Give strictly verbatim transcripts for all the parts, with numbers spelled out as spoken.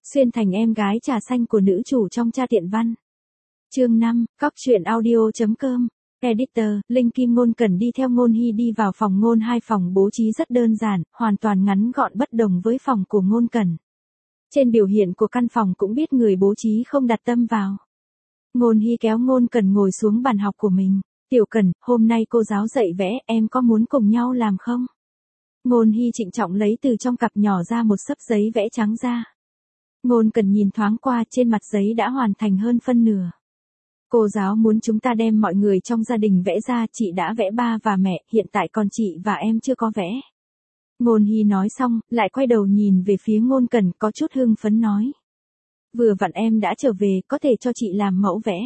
Xuyên thành em gái trà xanh của nữ chủ trong Cha Tiện Văn. Chương năm, Cóc truyện audio.com. Editor, Linh Kim Ngôn Cần đi theo Ngôn Hy đi vào phòng Ngôn hai. Phòng bố trí rất đơn giản, hoàn toàn ngắn gọn bất đồng với phòng của Ngôn Cần. Trên biểu hiện của căn phòng cũng biết người bố trí không đặt tâm vào. Ngôn Hy kéo Ngôn Cần ngồi xuống bàn học của mình. Tiểu Cần, hôm nay cô giáo dạy vẽ, em có muốn cùng nhau làm không? Ngôn Hy trịnh trọng lấy từ trong cặp nhỏ ra một xấp giấy vẽ trắng ra. Ngôn Cần nhìn thoáng qua, trên mặt giấy đã hoàn thành hơn phân nửa. Cô giáo muốn chúng ta đem mọi người trong gia đình vẽ ra, chị đã vẽ ba và mẹ, hiện tại còn chị và em chưa có vẽ. Ngôn Hy nói xong, lại quay đầu nhìn về phía Ngôn Cần, có chút hưng phấn nói. Vừa vặn em đã trở về, có thể cho chị làm mẫu vẽ.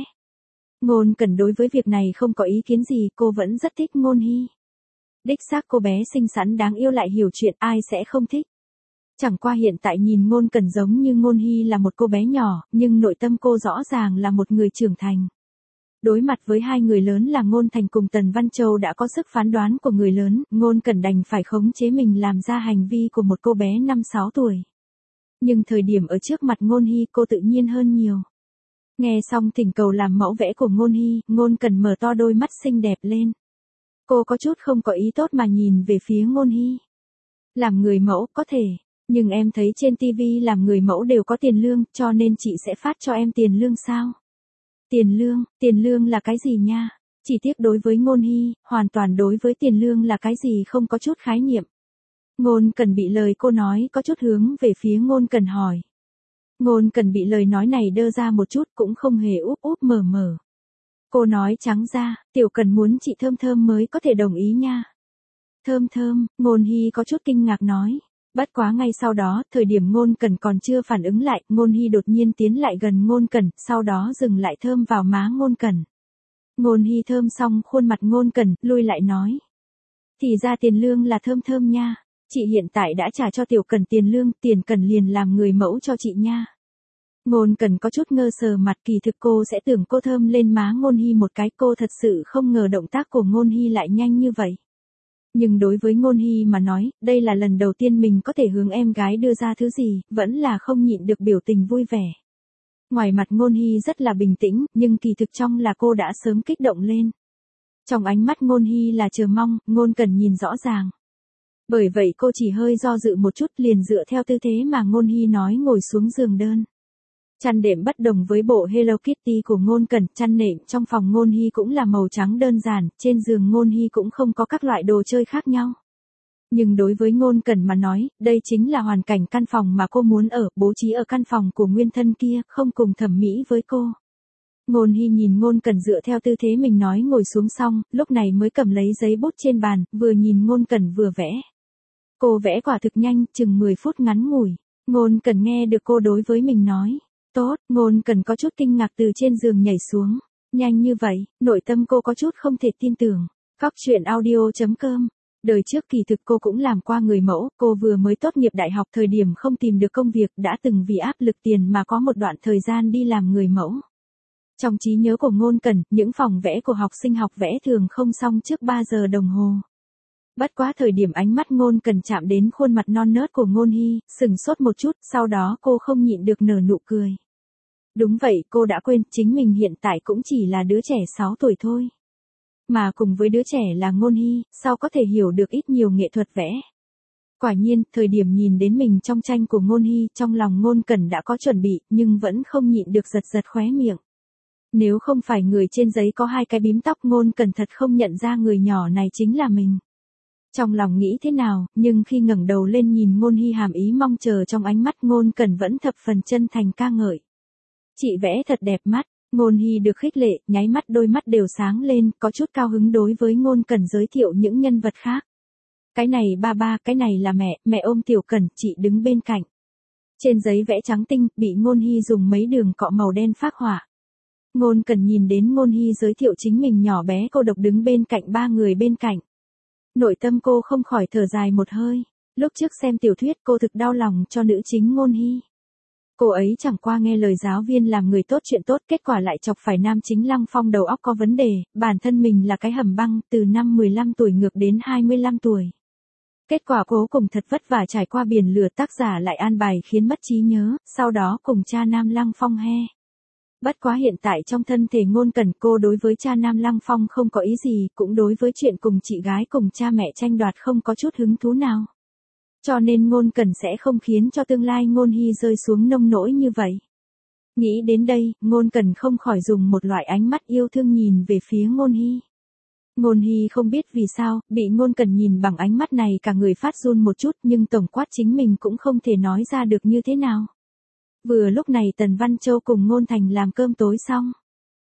Ngôn Cần đối với việc này không có ý kiến gì, cô vẫn rất thích Ngôn Hy. Đích xác cô bé xinh xắn đáng yêu lại hiểu chuyện, ai sẽ không thích. Chẳng qua hiện tại nhìn Ngôn Cần giống như Ngôn Hy là một cô bé nhỏ, nhưng nội tâm cô rõ ràng là một người trưởng thành. Đối mặt với hai người lớn là Ngôn Thành cùng Tần Văn Châu đã có sức phán đoán của người lớn, Ngôn Cần đành phải khống chế mình làm ra hành vi của một cô bé năm sáu tuổi. Nhưng thời điểm ở trước mặt Ngôn Hy cô tự nhiên hơn nhiều. Nghe xong thỉnh cầu làm mẫu vẽ của Ngôn Hy, Ngôn Cần mở to đôi mắt xinh đẹp lên. Cô có chút không có ý tốt mà nhìn về phía Ngôn Hy. Làm người mẫu có thể. Nhưng em thấy trên ti vi làm người mẫu đều có tiền lương, cho nên chị sẽ phát cho em tiền lương sao? Tiền lương, tiền lương là cái gì nha? Chỉ tiếc đối với Ngôn Hy, hoàn toàn đối với tiền lương là cái gì không có chút khái niệm. Ngôn Cần bị lời cô nói có chút hướng về phía Ngôn Cần hỏi. Ngôn Cần bị lời nói này đơ ra một chút cũng không hề úp úp mở mở. Cô nói trắng ra, Tiểu Cần muốn chị Thơm Thơm mới có thể đồng ý nha. Thơm Thơm, Ngôn Hy có chút kinh ngạc nói. Bất quá ngay sau đó, thời điểm Ngôn Cần còn chưa phản ứng lại, Ngôn Hy đột nhiên tiến lại gần Ngôn Cần, sau đó dừng lại thơm vào má Ngôn Cần. Ngôn Hy thơm xong khuôn mặt Ngôn Cần, lui lại nói. Thì ra tiền lương là Thơm Thơm nha, chị hiện tại đã trả cho Tiểu Cần tiền lương, tiền Cần liền làm người mẫu cho chị nha. Ngôn Cần có chút ngơ sờ mặt, kỳ thực cô sẽ tưởng cô thơm lên má Ngôn Hy một cái, cô thật sự không ngờ động tác của Ngôn Hy lại nhanh như vậy. Nhưng đối với Ngôn Hy mà nói, đây là lần đầu tiên mình có thể hướng em gái đưa ra thứ gì, vẫn là không nhịn được biểu tình vui vẻ. Ngoài mặt Ngôn Hy rất là bình tĩnh, nhưng kỳ thực trong là cô đã sớm kích động lên. Trong ánh mắt Ngôn Hy là chờ mong, Ngôn Cần nhìn rõ ràng. Bởi vậy cô chỉ hơi do dự một chút liền dựa theo tư thế mà Ngôn Hy nói ngồi xuống giường đơn. Chăn đệm bất đồng với bộ Hello Kitty của Ngôn Cần, chăn nệm trong phòng Ngôn Hy cũng là màu trắng đơn giản, trên giường Ngôn Hy cũng không có các loại đồ chơi khác nhau. Nhưng đối với Ngôn Cần mà nói, đây chính là hoàn cảnh căn phòng mà cô muốn ở, bố trí ở căn phòng của nguyên thân kia, không cùng thẩm mỹ với cô. Ngôn Hy nhìn Ngôn Cần dựa theo tư thế mình nói ngồi xuống xong, lúc này mới cầm lấy giấy bút trên bàn, vừa nhìn Ngôn Cần vừa vẽ. Cô vẽ quả thực nhanh, chừng mười phút ngắn ngủi. Ngôn Cần nghe được cô đối với mình nói. Tốt, Ngôn Cần có chút kinh ngạc từ trên giường nhảy xuống. Nhanh như vậy, nội tâm cô có chút không thể tin tưởng. Cóc truyện audio.com. Đời trước kỳ thực cô cũng làm qua người mẫu, cô vừa mới tốt nghiệp đại học thời điểm không tìm được công việc đã từng vì áp lực tiền mà có một đoạn thời gian đi làm người mẫu. Trong trí nhớ của Ngôn Cần, những phòng vẽ của học sinh học vẽ thường không xong trước ba giờ đồng hồ. Bất quá thời điểm ánh mắt Ngôn Cần chạm đến khuôn mặt non nớt của Ngôn Hy, sừng sốt một chút, sau đó cô không nhịn được nở nụ cười. Đúng vậy, cô đã quên, chính mình hiện tại cũng chỉ là đứa trẻ sáu tuổi thôi. Mà cùng với đứa trẻ là Ngôn Hy, sao có thể hiểu được ít nhiều nghệ thuật vẽ. Quả nhiên, thời điểm nhìn đến mình trong tranh của Ngôn Hy, trong lòng Ngôn Cần đã có chuẩn bị, nhưng vẫn không nhịn được giật giật khóe miệng. Nếu không phải người trên giấy có hai cái bím tóc, Ngôn Cần thật không nhận ra người nhỏ này chính là mình. Trong lòng nghĩ thế nào, nhưng khi ngẩng đầu lên nhìn Ngôn Hy hàm ý mong chờ trong ánh mắt, Ngôn Cần vẫn thập phần chân thành ca ngợi. Chị vẽ thật đẹp mắt, Ngôn Hy được khích lệ, nháy mắt đôi mắt đều sáng lên, có chút cao hứng đối với Ngôn Cần giới thiệu những nhân vật khác. Cái này ba ba, cái này là mẹ, mẹ ôm Tiểu Cần, chị đứng bên cạnh. Trên giấy vẽ trắng tinh, bị Ngôn Hy dùng mấy đường cọ màu đen phác họa. Ngôn Cần nhìn đến Ngôn Hy giới thiệu chính mình nhỏ bé cô độc đứng bên cạnh ba người bên cạnh. Nội tâm cô không khỏi thở dài một hơi. Lúc trước xem tiểu thuyết cô thực đau lòng cho nữ chính Ngôn Hy. Cô ấy chẳng qua nghe lời giáo viên làm người tốt chuyện tốt, kết quả lại chọc phải nam chính Lăng Phong đầu óc có vấn đề, bản thân mình là cái hầm băng, từ năm mười lăm tuổi ngược đến hai mươi lăm tuổi. Kết quả cố cùng thật vất vả trải qua biển lửa, tác giả lại an bài khiến mất trí nhớ, sau đó cùng cha Nam Lăng Phong he. Bất quá hiện tại trong thân thể Ngôn Cẩn, cô đối với cha Nam Lăng Phong không có ý gì, cũng đối với chuyện cùng chị gái cùng cha mẹ tranh đoạt không có chút hứng thú nào. Cho nên Ngôn Cẩn sẽ không khiến cho tương lai Ngôn Hy rơi xuống nông nỗi như vậy. Nghĩ đến đây, Ngôn Cẩn không khỏi dùng một loại ánh mắt yêu thương nhìn về phía Ngôn Hy. Ngôn Hy không biết vì sao, bị Ngôn Cẩn nhìn bằng ánh mắt này cả người phát run một chút, nhưng tổng quát chính mình cũng không thể nói ra được như thế nào. Vừa lúc này Tần Văn Châu cùng Ngôn Thành làm cơm tối xong.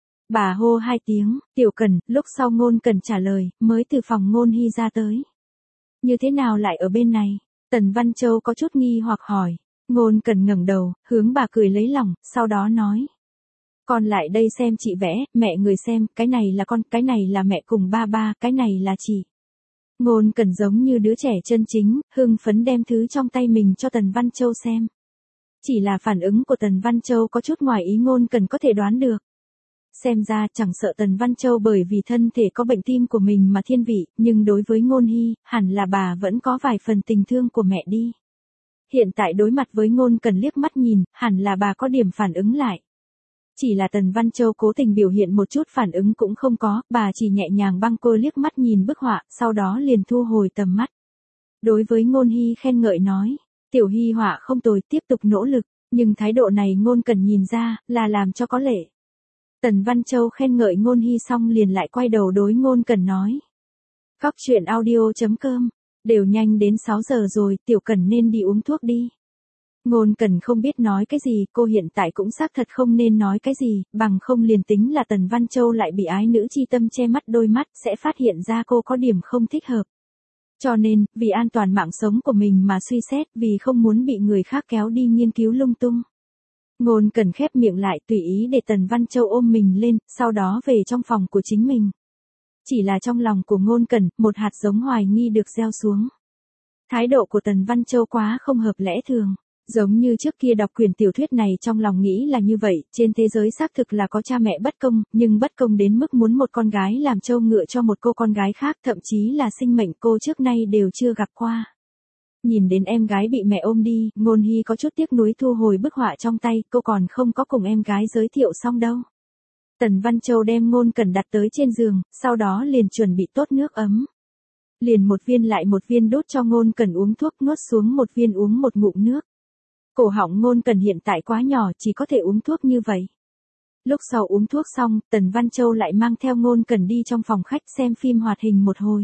Bà hô hai tiếng, Tiểu Cẩn, lúc sau Ngôn Cẩn trả lời, mới từ phòng Ngôn Hy ra tới. Như thế nào lại ở bên này? Tần Văn Châu có chút nghi hoặc hỏi. Ngôn Cẩn ngẩng đầu, hướng bà cười lấy lòng, sau đó nói. Con lại đây xem chị vẽ, mẹ người xem, cái này là con, cái này là mẹ cùng ba ba, cái này là chị. Ngôn Cẩn giống như đứa trẻ chân chính, hưng phấn đem thứ trong tay mình cho Tần Văn Châu xem. Chỉ là phản ứng của Tần Văn Châu có chút ngoài ý Ngôn Cẩn có thể đoán được. Xem ra chẳng sợ Tần Văn Châu bởi vì thân thể có bệnh tim của mình mà thiên vị, nhưng đối với Ngôn Hy, hẳn là bà vẫn có vài phần tình thương của mẹ đi. Hiện tại đối mặt với Ngôn Cẩn liếc mắt nhìn, hẳn là bà có điểm phản ứng lại. Chỉ là Tần Văn Châu cố tình biểu hiện một chút phản ứng cũng không có, bà chỉ nhẹ nhàng băng cô liếc mắt nhìn bức họa, sau đó liền thu hồi tầm mắt. Đối với Ngôn Hy khen ngợi nói, Tiểu Hy họa không tồi, tiếp tục nỗ lực, nhưng thái độ này Ngôn Cẩn nhìn ra, là làm cho có lệ. Tần Văn Châu khen ngợi Ngôn Hy xong liền lại quay đầu đối Ngôn Cẩn nói. Cóc truyện audio chấm com, đều nhanh đến sáu giờ rồi, Tiểu Cẩn nên đi uống thuốc đi. Ngôn Cẩn không biết nói cái gì, cô hiện tại cũng xác thật không nên nói cái gì, bằng không liền tính là Tần Văn Châu lại bị ái nữ chi tâm che mắt đôi mắt, sẽ phát hiện ra cô có điểm không thích hợp. Cho nên, vì an toàn mạng sống của mình mà suy xét, vì không muốn bị người khác kéo đi nghiên cứu lung tung. Ngôn Cẩn khép miệng lại tùy ý để Tần Văn Châu ôm mình lên, sau đó về trong phòng của chính mình. Chỉ là trong lòng của Ngôn Cẩn, một hạt giống hoài nghi được gieo xuống. Thái độ của Tần Văn Châu quá không hợp lẽ thường. Giống như trước kia đọc quyển tiểu thuyết này trong lòng nghĩ là như vậy, trên thế giới xác thực là có cha mẹ bất công, nhưng bất công đến mức muốn một con gái làm trâu ngựa cho một cô con gái khác, thậm chí là sinh mệnh cô trước nay đều chưa gặp qua. Nhìn đến em gái bị mẹ ôm đi, Ngôn Hy có chút tiếc nuối thu hồi bức họa trong tay, cô còn không có cùng em gái giới thiệu xong đâu. Tần Văn Châu đem Ngôn Cẩn đặt tới trên giường, sau đó liền chuẩn bị tốt nước ấm. Liền một viên lại một viên đốt cho Ngôn Cẩn uống thuốc, nuốt xuống một viên uống một ngụm nước. Cổ họng Ngôn Cẩn hiện tại quá nhỏ, chỉ có thể uống thuốc như vậy. Lúc sau uống thuốc xong, Tần Văn Châu lại mang theo Ngôn Cẩn đi trong phòng khách xem phim hoạt hình một hồi.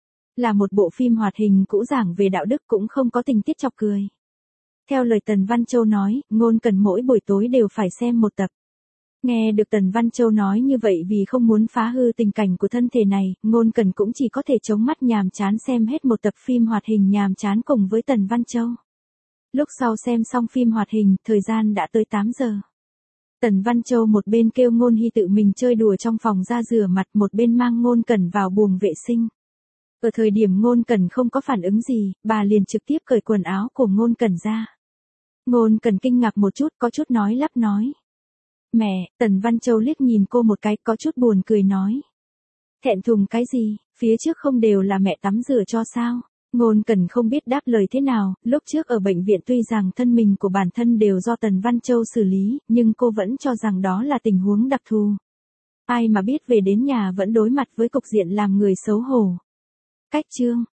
Là một bộ phim hoạt hình cũ giảng về đạo đức cũng không có tình tiết chọc cười. Theo lời Tần Văn Châu nói, Ngôn Cẩn mỗi buổi tối đều phải xem một tập. Nghe được Tần Văn Châu nói như vậy vì không muốn phá hư tình cảnh của thân thể này, Ngôn Cẩn cũng chỉ có thể chống mắt nhàm chán xem hết một tập phim hoạt hình nhàm chán cùng với Tần Văn Châu. Lúc sau xem xong phim hoạt hình, thời gian đã tới tám giờ. Tần Văn Châu một bên kêu Ngôn Hy tự mình chơi đùa trong phòng ra rửa mặt, một bên mang Ngôn Cẩn vào buồng vệ sinh. Ở thời điểm Ngôn Cẩn không có phản ứng gì, bà liền trực tiếp cởi quần áo của Ngôn Cẩn ra. Ngôn Cẩn kinh ngạc một chút, có chút nói lắp nói. Mẹ, Tần Văn Châu liếc nhìn cô một cái, có chút buồn cười nói. Thẹn thùng cái gì, phía trước không đều là mẹ tắm rửa cho sao? Ngôn Cẩn không biết đáp lời thế nào, lúc trước ở bệnh viện tuy rằng thân mình của bản thân đều do Tần Văn Châu xử lý, nhưng cô vẫn cho rằng đó là tình huống đặc thù. Ai mà biết về đến nhà vẫn đối mặt với cục diện làm người xấu hổ. Cách chương